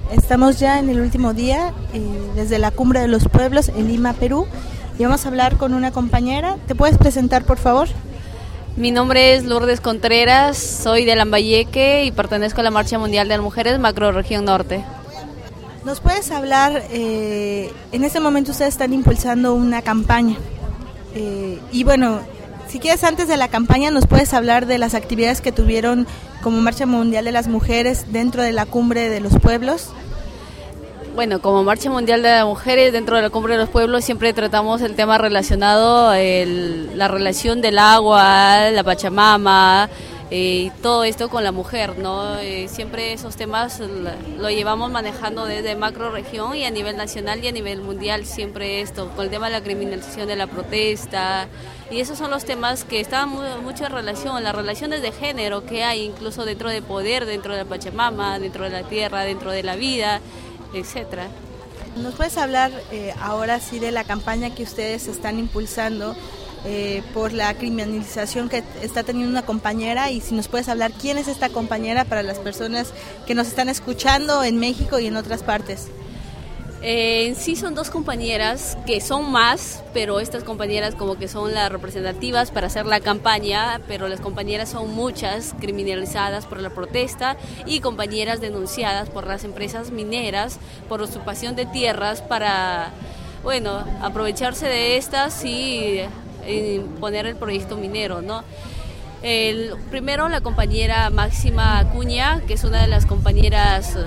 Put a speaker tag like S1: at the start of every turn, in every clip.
S1: Estamos ya en el último día desde la Cumbre de los Pueblos en Lima, Perú, y vamos a hablar con una compañera. ¿Te puedes presentar, por favor?
S2: Mi nombre es Lourdes Contreras, soy de Lambayeque y pertenezco a la Marcha Mundial de las Mujeres Macrorregión Norte.
S1: ¿Nos puedes hablar? En este momento ustedes están impulsando una campaña y bueno, si quieres, antes de la campaña nos puedes hablar de las actividades que tuvieron como Marcha Mundial de las Mujeres dentro de la Cumbre de los Pueblos.
S2: Bueno, como Marcha Mundial de las Mujeres dentro de la Cumbre de los Pueblos siempre tratamos el tema relacionado, la relación del agua, la Pachamama, y todo esto con la mujer, ¿no? Siempre esos temas lo llevamos manejando desde macrorregión y a nivel nacional y a nivel mundial, siempre esto, con el tema de la criminalización de la protesta, y esos son los temas que están mucho en relación, las relaciones de género que hay incluso dentro del poder, dentro de la Pachamama, dentro de la tierra, dentro de la vida, etcétera.
S1: ¿Nos puedes hablar ahora sí de la campaña que ustedes están impulsando por la criminalización que está teniendo una compañera, y si nos puedes hablar quién es esta compañera para las personas que nos están escuchando en México y en otras partes?
S2: En sí son dos compañeras que son más, pero estas compañeras como que son las representativas para hacer la campaña, pero las compañeras son muchas criminalizadas por la protesta y compañeras denunciadas por las empresas mineras por usurpación de tierras para, bueno, aprovecharse de estas y poner el proyecto minero, ¿no? Primero la compañera Máxima Acuña, que es una de las compañeras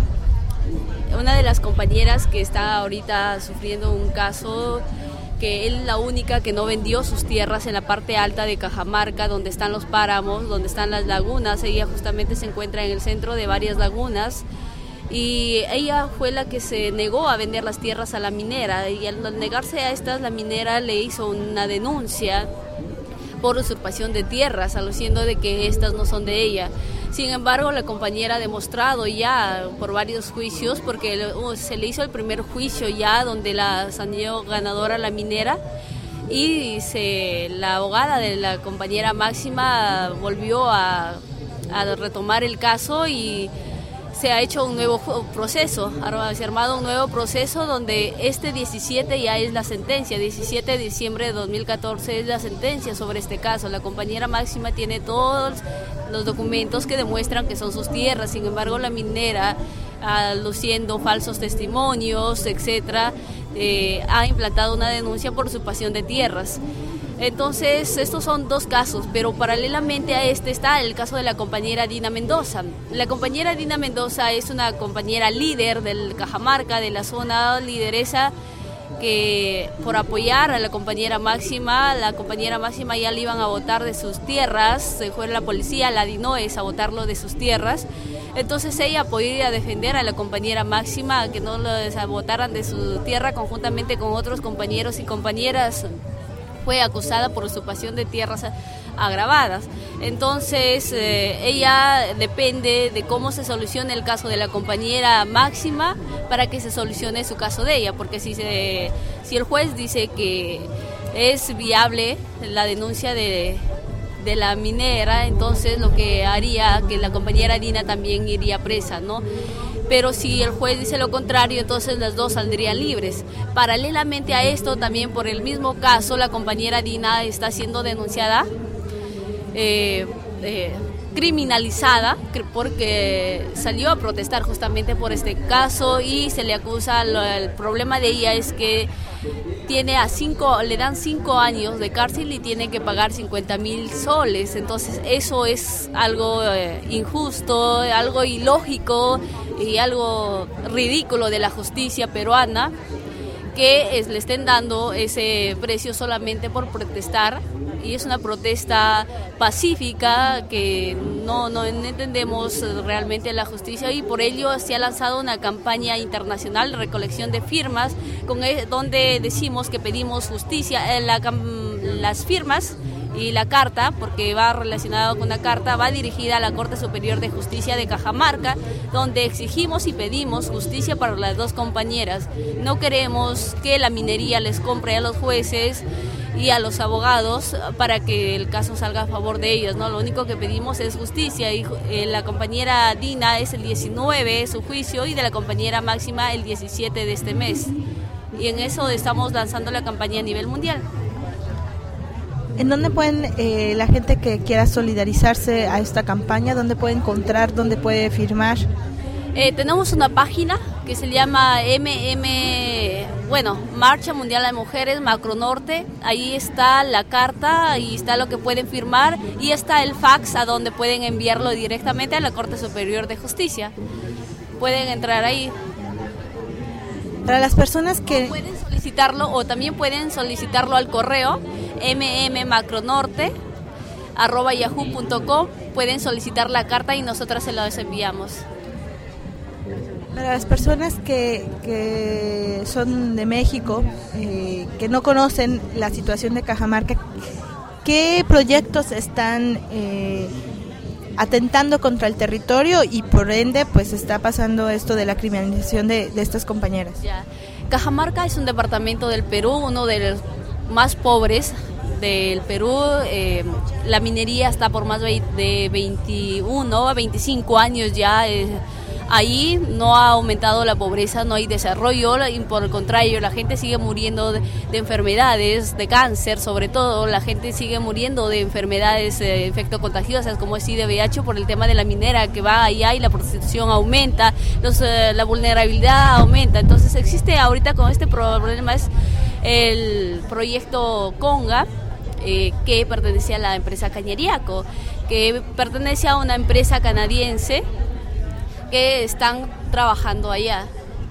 S2: que está ahorita sufriendo un caso, que es la única que no vendió sus tierras en la parte alta de Cajamarca, donde están los páramos, donde están las lagunas. Ella justamente se encuentra en el centro de varias lagunas y ella fue la que se negó a vender las tierras a la minera, y al negarse a estas, la minera le hizo una denuncia por usurpación de tierras, aluciendo de que estas no son de ella. Sin embargo, la compañera ha demostrado ya por varios juicios, porque se le hizo el primer juicio ya donde la salió ganadora la minera, y la abogada de la compañera Máxima volvió a retomar el caso y se ha hecho un nuevo proceso, se ha armado un nuevo proceso donde este 17 ya es la sentencia, 17 de diciembre de 2014 es la sentencia sobre este caso. La compañera Máxima tiene todos los documentos que demuestran que son sus tierras, sin embargo la minera, luciendo falsos testimonios, etcétera, ha implantado una denuncia por usurpación de tierras. Entonces, estos son dos casos, pero paralelamente a este está el caso de la compañera Dina Mendoza. La compañera Dina Mendoza es una compañera líder del Cajamarca, de la zona lideresa, que por apoyar a la compañera Máxima ya le iban a botar de sus tierras, se fue la policía, la DINOES, a botarlo de sus tierras. Entonces ella podía defender a la compañera Máxima, que no la botaran de su tierra, conjuntamente con otros compañeros y compañeras. Fue acusada por usurpación de tierras agravadas. Entonces, ella depende de cómo se solucione el caso de la compañera Máxima para que se solucione su caso de ella, porque si el juez dice que es viable la denuncia de la minera, entonces lo que haría que la compañera Dina también iría presa, ¿no? Pero si el juez dice lo contrario, entonces las dos saldrían libres. Paralelamente a esto, también por el mismo caso, la compañera Dina está siendo denunciada, criminalizada, porque salió a protestar justamente por este caso, y se le acusa, el problema de ella es que le dan 5 años de cárcel y tiene que pagar 50,000 soles. Entonces eso es algo injusto, algo ilógico y algo ridículo de la justicia peruana, que le estén dando ese precio solamente por protestar, y es una protesta pacífica que no entendemos realmente la justicia, y por ello se ha lanzado una campaña internacional de recolección de firmas donde decimos que pedimos justicia. Las firmas y la carta, porque va relacionado con una carta, va dirigida a la Corte Superior de Justicia de Cajamarca, donde exigimos y pedimos justicia para las dos compañeras. No queremos que la minería les compre a los jueces y a los abogados para que el caso salga a favor de ellos, ¿no? Lo único que pedimos es justicia y la compañera Dina es el 19 su juicio y de la compañera Máxima el 17 de este mes. Y en eso estamos lanzando la campaña a nivel mundial.
S1: ¿En dónde pueden la gente que quiera solidarizarse a esta campaña, dónde puede encontrar, dónde puede firmar?
S2: Tenemos una página que se llama Marcha Mundial de Mujeres Macro Norte. Ahí está la carta, ahí está lo que pueden firmar y está el fax a donde pueden enviarlo directamente a la Corte Superior de Justicia. Pueden entrar ahí.
S1: Para las personas que
S2: pueden solicitarlo o también pueden solicitarlo al correo mmacronorte@yahoo.com. Pueden solicitar la carta y nosotras se la enviamos.
S1: Para las personas que son de México, que no conocen la situación de Cajamarca, ¿qué proyectos están atentando contra el territorio y por ende pues está pasando esto de la criminalización de estas compañeras?
S2: Cajamarca es un departamento del Perú, uno de los más pobres del Perú. La minería está por más de 21 a 25 años ya. Ahí no ha aumentado la pobreza, no hay desarrollo, y por el contrario, la gente sigue muriendo de enfermedades, de cáncer sobre todo, la gente sigue muriendo de enfermedades infectocontagiosas como es VIH por el tema de la minera que va allá y la prostitución aumenta, la vulnerabilidad aumenta. Entonces existe ahorita con este problema es el proyecto Conga, que pertenece a la empresa Cañariaco, que pertenece a una empresa canadiense que están trabajando allá.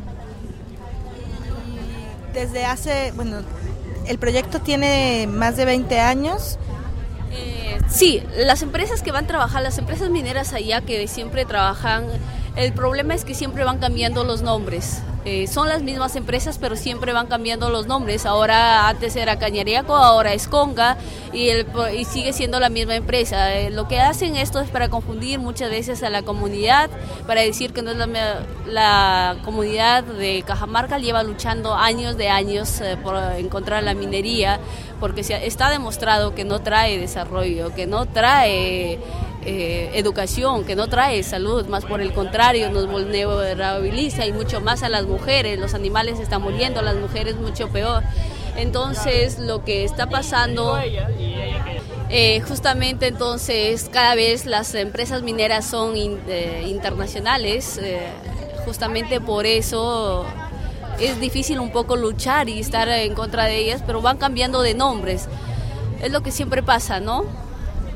S1: Desde el proyecto tiene más de 20 años.
S2: Sí, las empresas que van a trabajar, las empresas mineras allá que siempre trabajan, el problema es que siempre van cambiando los nombres. Son las mismas empresas, pero siempre van cambiando los nombres. Ahora, antes era Cañariaco, ahora es Conga y sigue siendo la misma empresa. Lo que hacen esto es para confundir muchas veces a la comunidad, para decir que no es la comunidad de Cajamarca lleva luchando años por encontrar la minería, porque está demostrado que no trae desarrollo, que no trae educación, que no trae salud, más por el contrario nos vulnerabiliza y mucho más a las mujeres. Los animales están muriendo, las mujeres mucho peor. Entonces lo que está pasando justamente entonces cada vez las empresas mineras son internacionales, justamente por eso es difícil un poco luchar y estar en contra de ellas, pero van cambiando de nombres, es lo que siempre pasa, ¿no?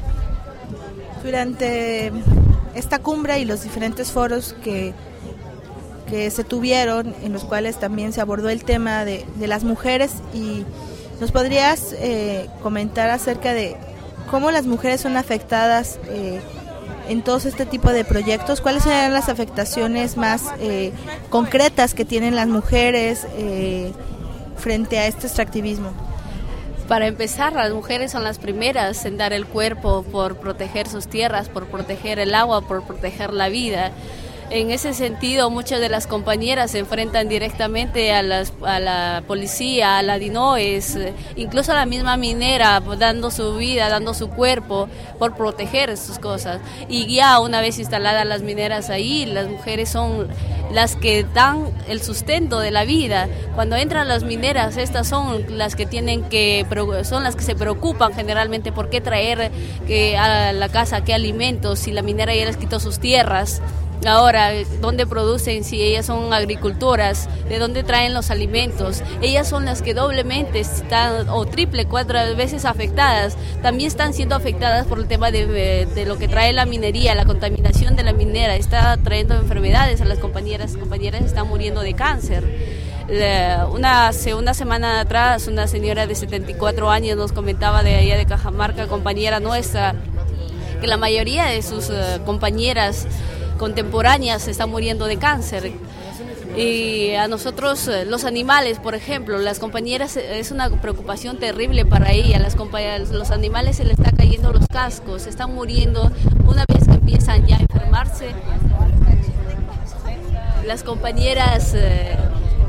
S1: Durante esta cumbre y los diferentes foros que se tuvieron, en los cuales también se abordó el tema de las mujeres, y ¿nos podrías comentar acerca de cómo las mujeres son afectadas en todo este tipo de proyectos? ¿Cuáles serían las afectaciones más concretas que tienen las mujeres frente a este extractivismo?
S2: Para empezar, las mujeres son las primeras en dar el cuerpo por proteger sus tierras, por proteger el agua, por proteger la vida. En ese sentido, muchas de las compañeras se enfrentan directamente a la policía, a la DINOES, incluso a la misma minera, dando su vida, dando su cuerpo por proteger sus cosas. Y ya una vez instaladas las mineras ahí, las mujeres son las que dan el sustento de la vida. Cuando entran las mineras, estas son las que son las que se preocupan generalmente por qué traer a la casa, qué alimentos, si la minera ya les quitó sus tierras. Ahora, ¿dónde producen? Si ellas son agricultoras, ¿de dónde traen los alimentos? Ellas son las que doblemente están, o triple, 4 veces afectadas. También están siendo afectadas por el tema de lo que trae la minería, la contaminación de la minera. Está trayendo enfermedades a las compañeras están muriendo de cáncer. Hace una semana atrás, una señora de 74 años nos comentaba de allá de Cajamarca, compañera nuestra, que la mayoría de sus compañeras contemporáneas están muriendo de cáncer. Y a nosotros, los animales, por ejemplo, las compañeras, es una preocupación terrible para ellas. Los animales se les está cayendo los cascos, se están muriendo una vez que empiezan ya a enfermarse. Las compañeras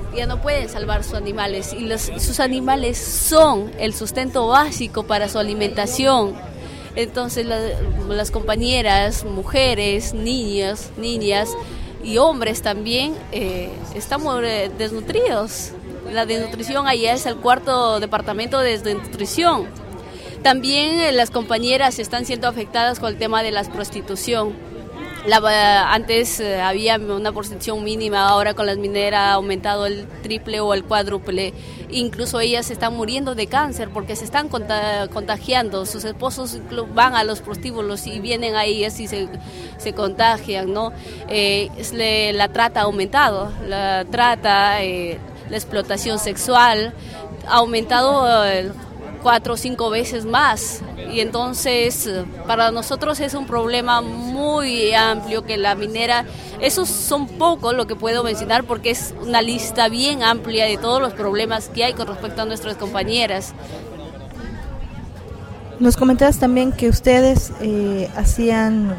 S2: ya no pueden salvar sus animales y sus animales son el sustento básico para su alimentación. Entonces las compañeras, mujeres, niñas y hombres también estamos desnutridos. La desnutrición allá es el 4º departamento de desnutrición. También las compañeras están siendo afectadas con el tema de la prostitución. Antes había una porcentación mínima, ahora con las mineras ha aumentado el triple o el cuádruple. Incluso ellas están muriendo de cáncer porque se están contagiando. Sus esposos van a los prostíbulos y vienen a ellas y se contagian, ¿no? La trata ha aumentado, la explotación sexual ha aumentado 4 o 5 veces más, y entonces para nosotros es un problema muy amplio que la minera, esos son pocos lo que puedo mencionar porque es una lista bien amplia de todos los problemas que hay con respecto a nuestras compañeras.
S1: Nos comentabas también que ustedes hacían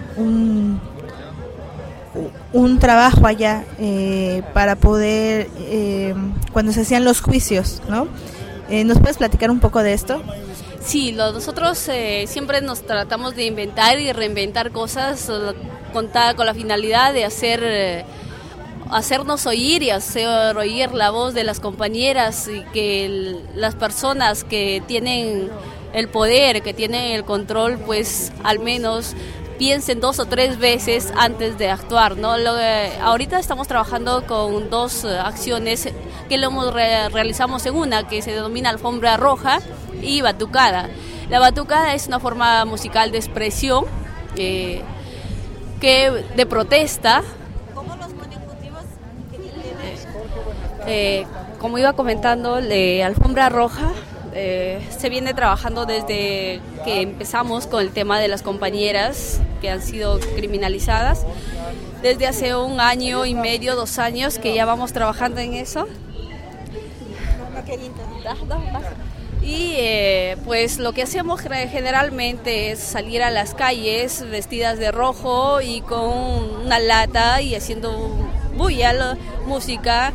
S1: un trabajo allá para poder, cuando se hacían los juicios, ¿no? ¿Nos puedes platicar un poco de esto?
S2: Sí, nosotros siempre nos tratamos de inventar y reinventar cosas con la finalidad de hacernos oír y hacer oír la voz de las compañeras, y que las personas que tienen el poder, que tienen el control, pues al menos piensen 2 o 3 veces antes de actuar, ¿no? Ahorita estamos trabajando con 2 acciones que realizamos en una, que se denomina alfombra roja y batucada. La batucada es una forma musical de expresión de protesta. ¿Cómo los consecutivos? Como iba comentando, alfombra roja se viene trabajando desde que empezamos con el tema de las compañeras que han sido criminalizadas. Desde hace 1 año y medio, 2 años que ya vamos trabajando en eso. Y pues lo que hacemos generalmente es salir a las calles vestidas de rojo y con una lata y haciendo bulla, música,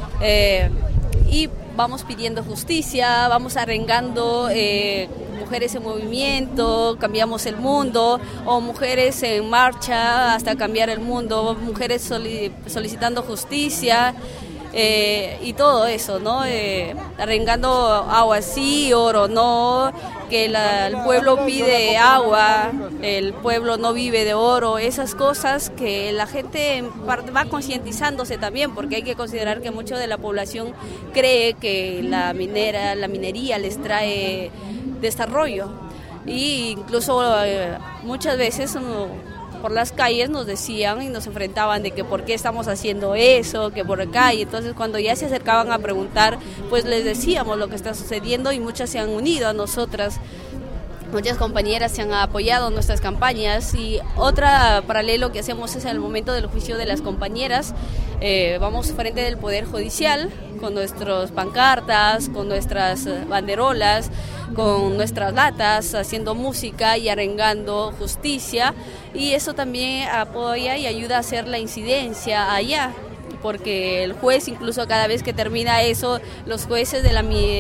S2: y vamos pidiendo justicia, vamos arengando mujeres en movimiento, cambiamos el mundo, o mujeres en marcha hasta cambiar el mundo, mujeres solicitando justicia. Y todo eso, ¿no? Arengando agua sí, oro no, que el pueblo pide agua, el pueblo no vive de oro, esas cosas que la gente va concientizándose también, porque hay que considerar que mucho de la población cree que la minería les trae desarrollo, y incluso muchas veces por las calles nos decían y nos enfrentaban de que por qué estamos haciendo eso, que por acá, y entonces cuando ya se acercaban a preguntar, pues les decíamos lo que está sucediendo, y muchas se han unido a nosotras. Muchas compañeras se han apoyado en nuestras campañas, y otra paralelo que hacemos es en el momento del juicio de las compañeras. Vamos frente del Poder Judicial con nuestras pancartas, con nuestras banderolas, con nuestras latas, haciendo música y arengando justicia, y eso también apoya y ayuda a hacer la incidencia allá, porque el juez, incluso cada vez que termina eso, los jueces de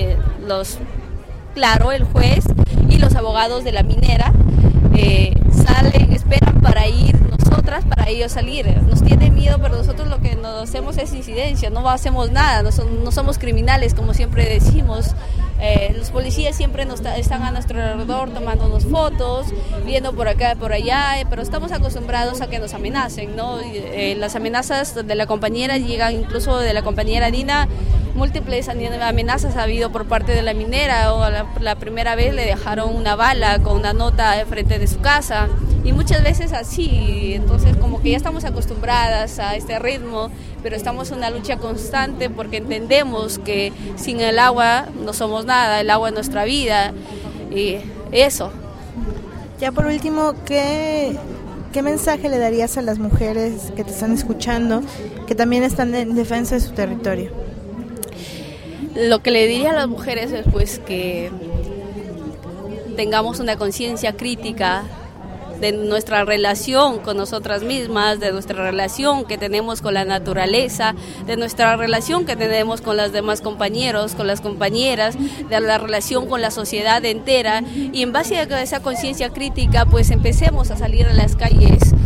S2: el juez y los abogados de la minera salen, esperan para ir nosotras, para ellos salir. Nos tienen miedo, pero nosotros lo que nos hacemos es incidencia, no hacemos nada, no somos criminales, como siempre decimos. Los policías siempre están a nuestro alrededor tomándonos fotos, viendo por acá y por allá, pero estamos acostumbrados a que nos amenacen, ¿no? Las amenazas de la compañera llegan, incluso de la compañera Dina, múltiples amenazas ha habido por parte de la minera, o la primera vez le dejaron una bala con una nota frente de su casa, y muchas veces así. Entonces como que ya estamos acostumbradas a este ritmo, pero estamos en una lucha constante porque entendemos que sin el agua no somos nada, el agua es nuestra vida, y eso.
S1: Ya por último, ¿qué mensaje le darías a las mujeres que te están escuchando, que también están en defensa de su territorio?
S2: Lo que le diría a las mujeres es pues que tengamos una conciencia crítica de nuestra relación con nosotras mismas, de nuestra relación que tenemos con la naturaleza, de nuestra relación que tenemos con los demás compañeros, con las compañeras, de la relación con la sociedad entera, y en base a esa conciencia crítica pues empecemos a salir a las calles